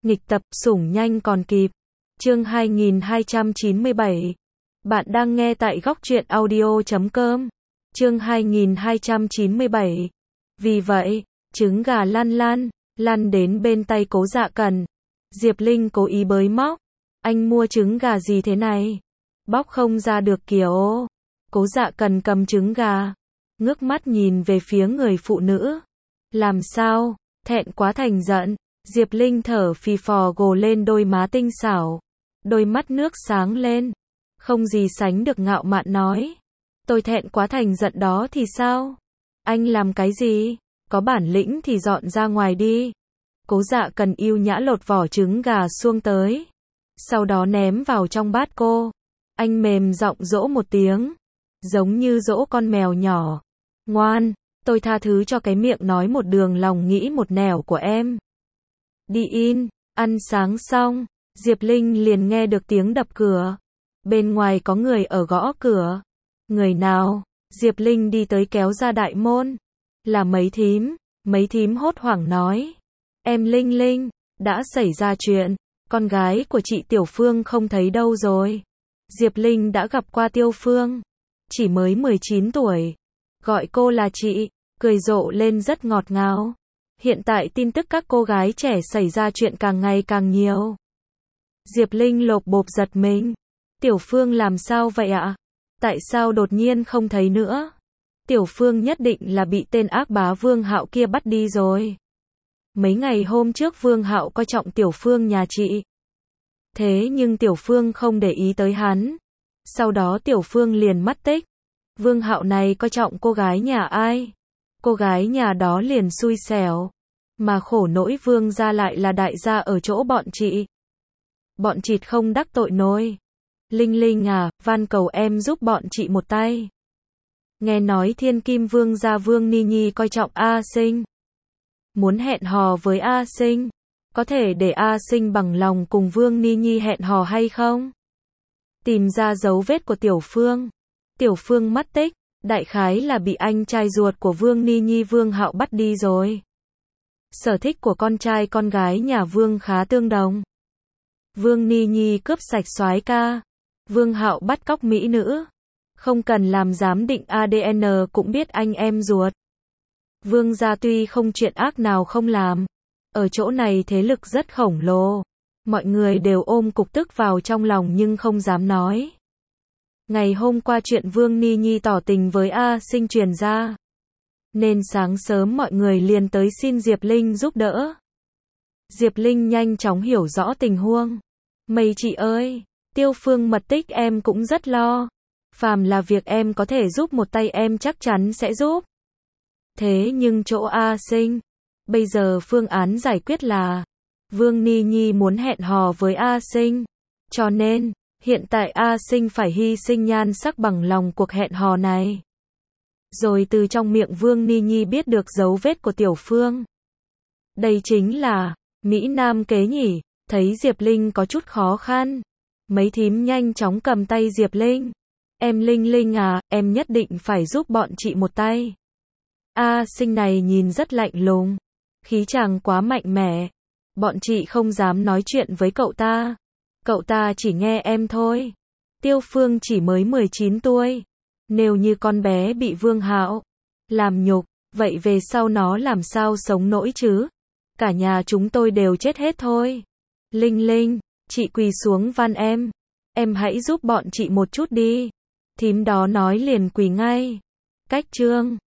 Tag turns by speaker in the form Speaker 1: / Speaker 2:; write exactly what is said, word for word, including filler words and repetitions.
Speaker 1: Nghịch tập, sủng nhanh còn kịp. Chương hai nghìn hai trăm chín mươi bảy. Bạn đang nghe tại góc truyện audio chấm com. Chương hai nghìn hai trăm chín mươi bảy. Vì vậy, trứng gà lăn lăn, lăn đến bên tay Cố Dạ Cần. Diệp Linh cố ý bới móc. Anh mua trứng gà gì thế này? Bóc không ra được kìa ô. Cố Dạ Cần cầm trứng gà, ngước mắt nhìn về phía người phụ nữ. Làm sao? Thẹn quá thành giận. Diệp Linh thở phì phò gồ lên đôi má tinh xảo. Đôi mắt nước sáng lên. Không gì sánh được ngạo mạn nói. Tôi thẹn quá thành giận đó thì sao? Anh làm cái gì? Có bản lĩnh thì dọn ra ngoài đi. Cố Dạ Cần yêu nhã lột vỏ trứng gà xuông tới. Sau đó ném vào trong bát cô. Anh mềm giọng dỗ một tiếng. Giống như dỗ con mèo nhỏ. Ngoan, tôi tha thứ cho cái miệng nói một đường lòng nghĩ một nẻo của em. Đi in, ăn sáng xong, Diệp Linh liền nghe được tiếng đập cửa. Bên ngoài có người ở gõ cửa. Người nào? Diệp Linh đi tới kéo ra đại môn. Là mấy thím, mấy thím hốt hoảng nói. Em Linh Linh, đã xảy ra chuyện, con gái của chị Tiểu Phương không thấy đâu rồi. Diệp Linh đã gặp qua Tiêu Phương, chỉ mới mười chín tuổi. Gọi cô là chị, cười rộ lên rất ngọt ngào. Hiện tại tin tức các cô gái trẻ xảy ra chuyện càng ngày càng nhiều. Diệp Linh lộp bộp giật mình. Tiểu Phương làm sao vậy ạ? Tại sao đột nhiên không thấy nữa? Tiểu Phương nhất định là bị tên ác bá Vương Hạo kia bắt đi rồi. Mấy ngày hôm trước Vương Hạo coi trọng Tiểu Phương nhà chị. Thế nhưng Tiểu Phương không để ý tới hắn. Sau đó Tiểu Phương liền mất tích. Vương Hạo này coi trọng cô gái nhà ai? Cô gái nhà đó liền xui xẻo. Mà khổ nỗi Vương gia lại là đại gia ở chỗ bọn chị. Bọn chị không đắc tội nổi. Linh Linh à, van cầu em giúp bọn chị một tay. Nghe nói Thiên Kim Vương gia Vương Ni Nhi coi trọng A Sinh. Muốn hẹn hò với A Sinh. Có thể để A Sinh bằng lòng cùng Vương Ni Nhi hẹn hò hay không? Tìm ra dấu vết của Tiểu Phương. Tiểu Phương mất tích, đại khái là bị anh trai ruột của Vương Ni Nhi Vương Hạo bắt đi rồi. Sở thích của con trai con gái nhà Vương khá tương đồng. Vương Ni Nhi cướp sạch soái ca. Vương Hạo bắt cóc mỹ nữ. Không cần làm giám định a đê en cũng biết anh em ruột. Vương gia tuy không chuyện ác nào không làm. Ở chỗ này thế lực rất khổng lồ. Mọi người đều ôm cục tức vào trong lòng nhưng không dám nói. Ngày hôm qua chuyện Vương Ni Nhi tỏ tình với A Sinh truyền ra. Nên sáng sớm mọi người liền tới xin Diệp Linh giúp đỡ. Diệp Linh nhanh chóng hiểu rõ tình huống. Mày chị ơi, Tiêu Phương mật tích em cũng rất lo. Phàm là việc em có thể giúp một tay em chắc chắn sẽ giúp. Thế nhưng chỗ A Sinh, bây giờ phương án giải quyết là Vương Ni Nhi muốn hẹn hò với A Sinh. Cho nên, hiện tại A Sinh phải hy sinh nhan sắc bằng lòng cuộc hẹn hò này. Rồi từ trong miệng Vương Ni Nhi biết được dấu vết của Tiểu Phương. Đây chính là Mỹ Nam kế nhỉ. Thấy Diệp Linh có chút khó khăn, mấy thím nhanh chóng cầm tay Diệp Linh. Em Linh Linh à, em nhất định phải giúp bọn chị một tay. A Sinh này nhìn rất lạnh lùng, khí chàng quá mạnh mẽ. Bọn chị không dám nói chuyện với cậu ta. Cậu ta chỉ nghe em thôi. Tiêu Phương chỉ mới mười chín tuổi. Nếu như con bé bị Vương Hạo làm nhục, vậy về sau nó làm sao sống nổi chứ? Cả nhà chúng tôi đều chết hết thôi. Linh Linh, chị quỳ xuống van em. Em hãy giúp bọn chị một chút đi. Thím đó nói liền quỳ ngay. Cách chương